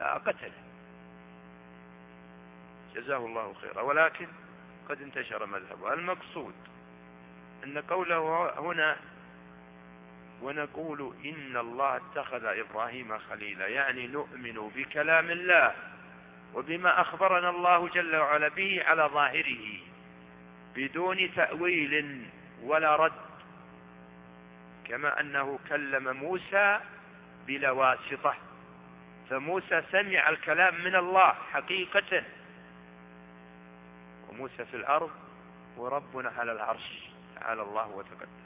لا قتله جزاه الله خيرا. ولكن قد انتشر مذهبه. المقصود أن قوله هنا ونقول إن الله اتخذ إبراهيم خليلا، يعني نؤمن بكلام الله وبما أخبرنا الله جل وعلا به على ظاهره بدون تأويل ولا رد، كما أنه كلم موسى بلا واسطة، فموسى سمع الكلام من الله حقيقة، وموسى في الأرض وربنا على العرش تعالى الله وتقدس.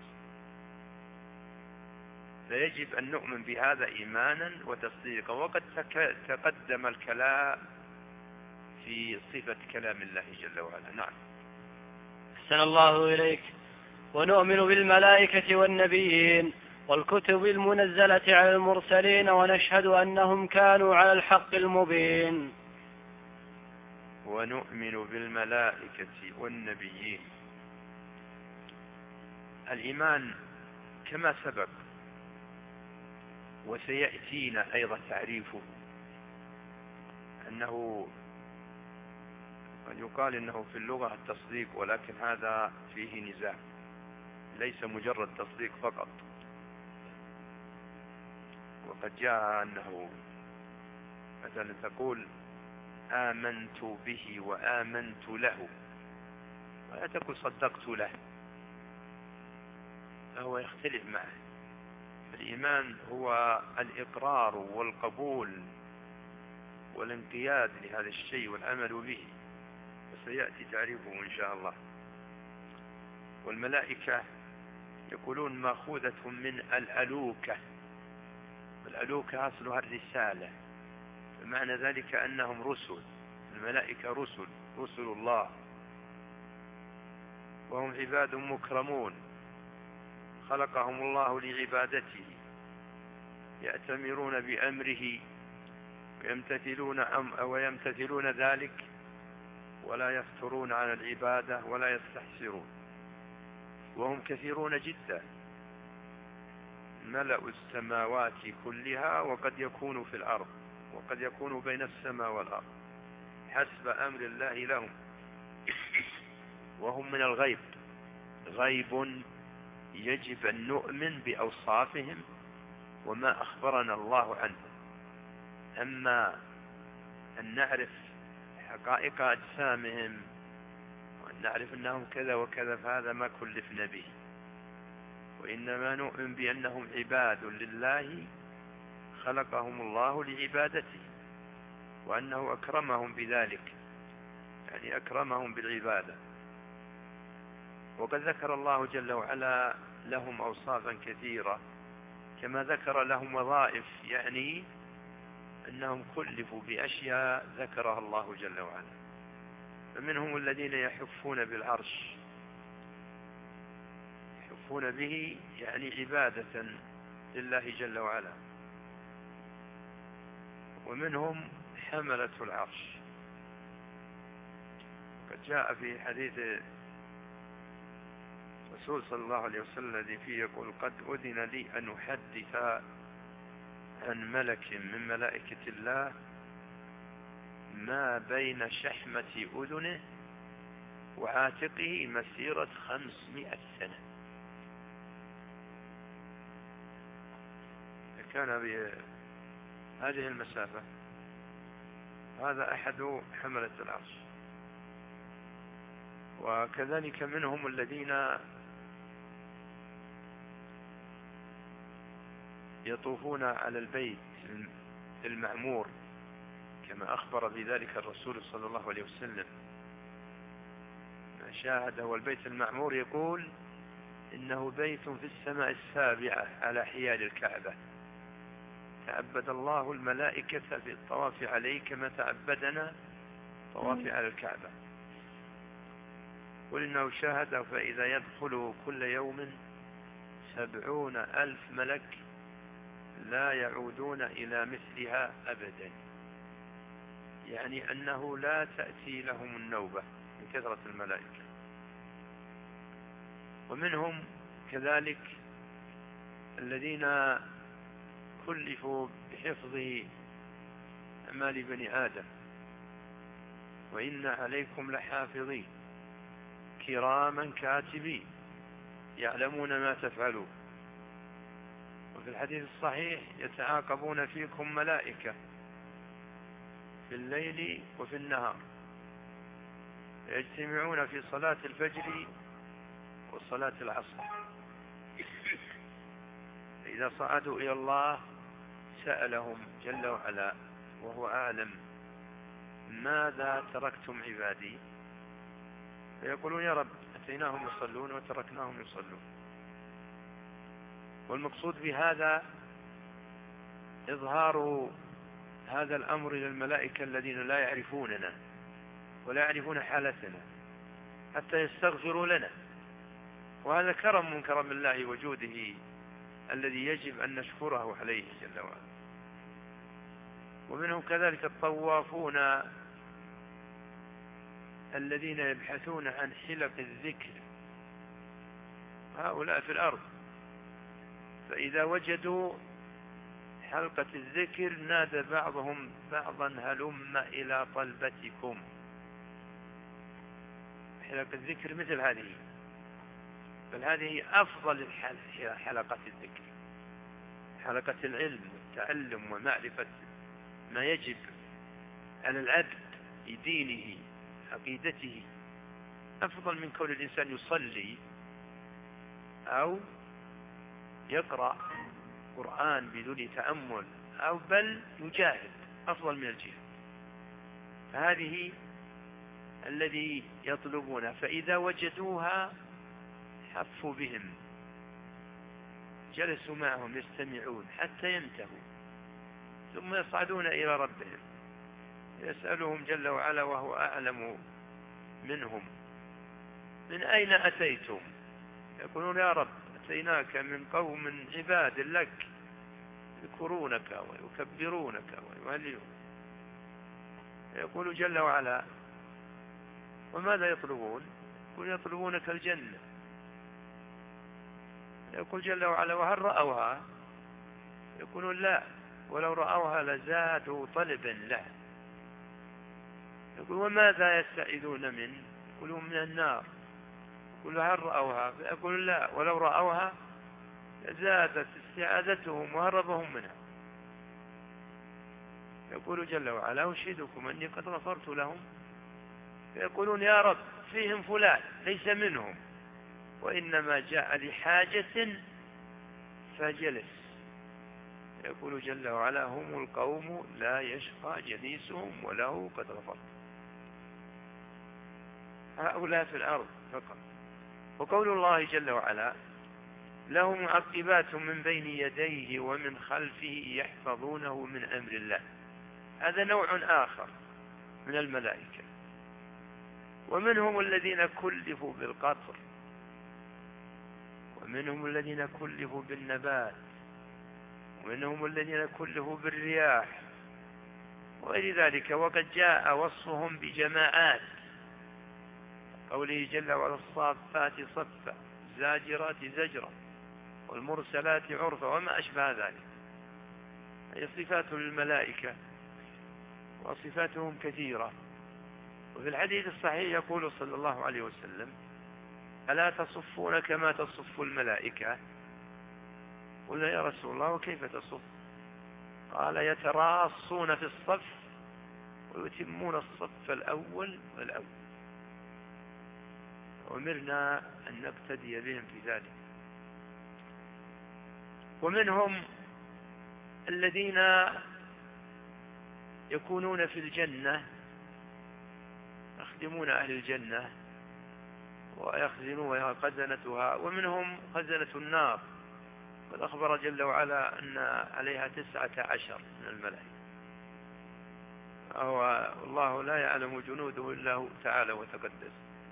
فيجب أن نؤمن بهذا إيمانا وتصديقا. وقد تقدم الكلام في صفة كلام الله جل وعلا. نعم. أحسن الله إليك. ونؤمن بالملائكة والنبيين والكتب المنزلة على المرسلين ونشهد أنهم كانوا على الحق المبين. ونؤمن بالملائكة والنبيين. الإيمان كما سبق وسيأتينا أيضا تعريفه، أنه قد يقال إنه في اللغة التصديق، ولكن هذا فيه نزاع، ليس مجرد تصديق فقط. وقد جاء أنه مثلا تقول آمنت به وآمنت له، ولا تقول صدقت له، فهو يختلف معه. الإيمان هو الإقرار والقبول والانقياد لهذا الشيء والعمل به، وسيأتي تعريفه إن شاء الله. والملائكة يقولون مأخوذة من الألوكة، والألوكة أصلها الرسالة، فمعنى ذلك أنهم رسل. الملائكة رسل الله، وهم عباد مكرمون خلقهم الله لعبادته، يأتمرون بأمره ويمتثلون ذلك، ولا يفترون عن العبادة ولا يستحسرون، وهم كثيرون جدا، ملأ السماوات كلها، وقد يكون في الأرض، وقد يكون بين السماء والأرض حسب أمر الله لهم. وهم من الغيب، غيب يجب أن نؤمن بأوصافهم وما أخبرنا الله عنه. أما أن نعرف حقائق أجسامهم وأن نعرف أنهم كذا وكذا فهذا ما كلفنا به، وإنما نؤمن بأنهم عباد لله خلقهم الله لعبادته، وأنه أكرمهم بذلك، يعني أكرمهم بالعبادة. وقد ذكر الله جل وعلا لهم أوصافا كثيرة، كما ذكر لهم وظائف، يعني أنهم كلفوا بأشياء ذكرها الله جل وعلا. فمنهم الذين يحفون بالعرش، يحفون به يعني عبادة لله جل وعلا. ومنهم حملة العرش، وقد جاء في حديث الرسول صلى الله عليه وسلم الذي فيه يقول قد أذن لي أن أحدث عن ملك من ملائكة الله ما بين شحمة أذنه وعاتقه مسيرة 500 سنة. كان بهذه المسافة. هذا أحد حملة العرش. وكذلك منهم الذين يطوفون على البيت المعمور، كما أخبر بذلك الرسول صلى الله عليه وسلم، ما شاهده. والبيت المعمور يقول إنه بيت في السماء السابعة على حيال الكعبة، تعبد الله الملائكة في الطواف عليه كما تعبدنا طواف على الكعبة. قل إنه شاهده فإذا يدخل كل يوم 70,000 ملك لا يعودون إلى مثلها أبدا، يعني أنه لا تأتي لهم النوبة من كثرة الملائكة. ومنهم كذلك الذين كلفوا بحفظ أعمال بني آدم، وإن عليكم لحافظين كراما كاتبين يعلمون ما تفعلون. وفي الحديث الصحيح يتعاقبون فيكم ملائكة في الليل وفي النهار، يجتمعون في صلاة الفجر وصلاة العصر، إذا صعدوا إلى الله سألهم جل وعلا وهو أعلم: ماذا تركتم عبادي؟ فيقولون: يا رب أتيناهم يصلون وتركناهم يصلون. والمقصود بهذا إظهار هذا الأمر للملائكة الذين لا يعرفوننا ولا يعرفون حالتنا حتى يستغفروا لنا، وهذا كرم من كرم الله وجوده الذي يجب أن نشكره عليه جل وعلا. ومنهم كذلك الطوافون الذين يبحثون عن حلق الذكر، هؤلاء في الأرض، فإذا وجدوا حلقة الذكر نادى بعضهم بعضا: هلم إلى طلبتكم. حلقة الذكر مثل هذه، بل هذه أفضل حلقة الذكر، حلقة العلم والتعلم ومعرفة ما يجب على العبد في دينه عقيدته، أفضل من كون الإنسان يصلي أو يقرأ قرآن بدون تأمل أو بل يجاهد، أفضل من الجهاد. فهذه الذي يطلبون، فإذا وجدوها حفوا بهم، جلسوا معهم يستمعون حتى ينتهوا، ثم يصعدون إلى ربهم يسألهم جل وعلا وهو أعلم منهم: من أين أتيتم؟ يقولون: يا رب أتيناك من قوم عباد لك يذكرونك ويكبرونك ويهللون. يقول جل وعلا: وماذا يطلبون؟ يقول: يطلبونك الجنة. يقول جل وعلا: وهل رأوها؟ يقولون: لا، ولو رأوها لزادوا طلبا له. يقول: وماذا يستعيذون منه؟ يقولون: من النار. يقول: هل رأوها؟ يقول: لا، ولو رأوها زادت استعاذتهم وهربهم منها. يقول جل وعلا: أشهدكم أني قد غفرت لهم. فيقولون: يا رب فيهم فلان ليس منهم وإنما جاء لحاجة فجلس. يقول جل وعلا: هم القوم لا يشقى جليسهم وله قد غفرت. هؤلاء في الأرض فقط. وقول الله جل وعلا: له معقبات من بين يديه ومن خلفه يحفظونه من أمر الله، هذا نوع آخر من الملائكة. ومنهم الذين كلفوا بالقطر، ومنهم الذين كلفوا بالنبات، ومنهم الذين كلفوا بالرياح وغير ذلك. وقد جاء وصفهم بجماعات، قوله جل وعلا: الصافات صفا الزاجرات زجرا والمرسلات عرفا وما أشبه ذلك. هي صفات للملائكة وصفاتهم كثيرة. وفي الحديث الصحيح يقول صلى الله عليه وسلم: ألا تصفون كما تصف الملائكة؟ قلنا: يا رسول الله وكيف تصف؟ قال: يتراصون في الصف ويتمون الصف الأول والأول. وأمرنا أن نقتدي بهم في ذلك. ومنهم الذين يكونون في الجنة يخدمون أهل الجنة ويخزنون خزنتها، ومنهم خزنة النار، قد أخبر جل وعلا أن عليها 19 من الملائكة، والله لا يعلم جنوده إلا هو تعالى وتقدس.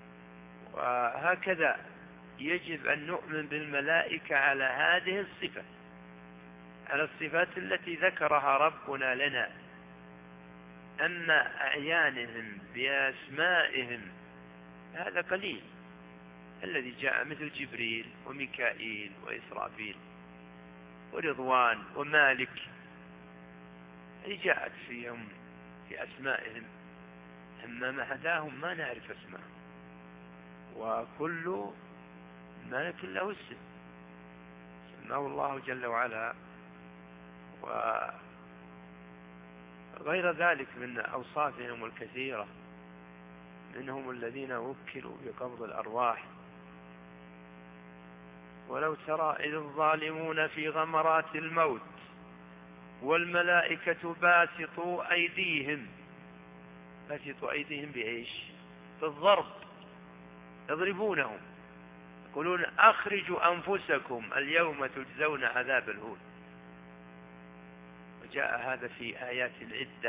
وهكذا يجب أن نؤمن بالملائكة على هذه الصفة، على الصفات التي ذكرها ربنا لنا. أما أعيانهم بأسمائهم هذا قليل، الذي جاء مثل جبريل وميكائيل وإسرافيل ورضوان ومالك، هذه جاءت فيهم بأسمائهم، أما ما عداهم ما نعرف أسمائهم، وكل ملك له اسم سماه الله جل وعلا. وغير ذلك من أوصافهم الكثيرة، منهم الذين وكلوا بقبض الأرواح. ولو ترى إذ الظالمون في غمرات الموت والملائكة باسطوا أيديهم بإيش؟ بالضرب، يضربونهم، يقولون أخرجوا أنفسكم اليوم تجزون عذاب الهون. وجاء هذا في آيات عدة.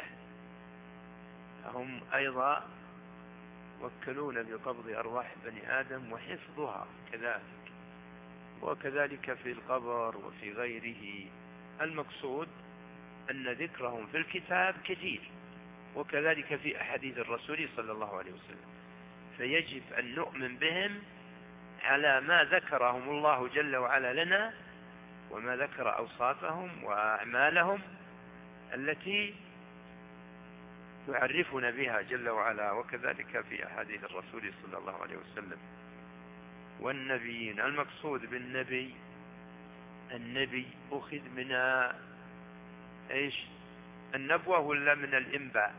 هم أيضا وكلون بقبض أرواح بني آدم وحفظها كذلك، وكذلك في القبر وفي غيره. المقصود أن ذكرهم في الكتاب كثير، وكذلك في أحاديث الرسول صلى الله عليه وسلم، فيجب أن نؤمن بهم على ما ذكرهم الله جل وعلا لنا، وما ذكر أوصافهم وأعمالهم التي يعرفنا بها جل وعلا، وكذلك في أحاديث الرسول صلى الله عليه وسلم. والنبيين، المقصود بالنبي النبي أخذ من إيش؟ النبوة ولا من الإنباء؟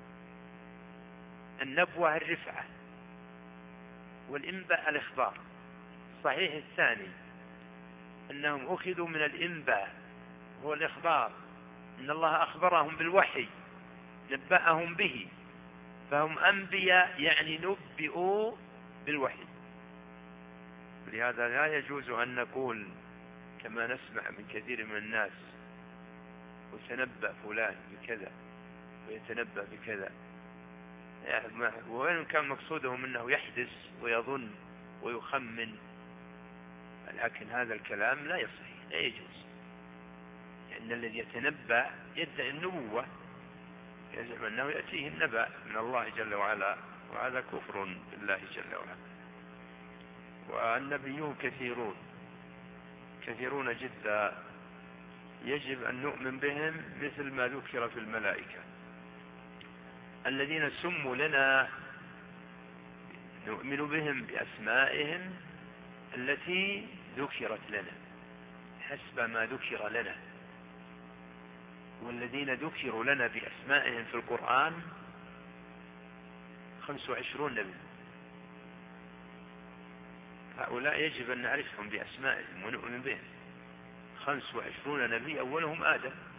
النبوة الرفعة، والإنباء الإخبار. صحيح الثاني أنهم أخذوا من الإنباء، هو الإخبار، إن الله أخبرهم بالوحي، نبأهم به، فهم أنبياء، يعني نبئوا بالوحي. لهذا لا يجوز أن نقول كما نسمع من كثير من الناس وتنبأ فلان بكذا ويتنبأ بكذا، وإن كان مقصودهم أنه يحدث ويظن ويخمن، لكن هذا الكلام لا يصح، لا يجوز، لأن الذي يتنبأ يدعي النبوة، يزعم أنه يأتيه النبأ من الله جل وعلا، وهذا كفر بالله جل وعلا. والنبيون كثيرون جدا، يجب أن نؤمن بهم مثل ما ذكر في الملائكة الذين سموا لنا، نؤمن بهم بأسمائهم التي ذكرت لنا حسب ما ذكر لنا. والذين ذكروا لنا بأسمائهم في القرآن 25 نبي، هؤلاء يجب أن نعرفهم بأسمائهم ونؤمن بهم. 25 نبي، أولهم آدم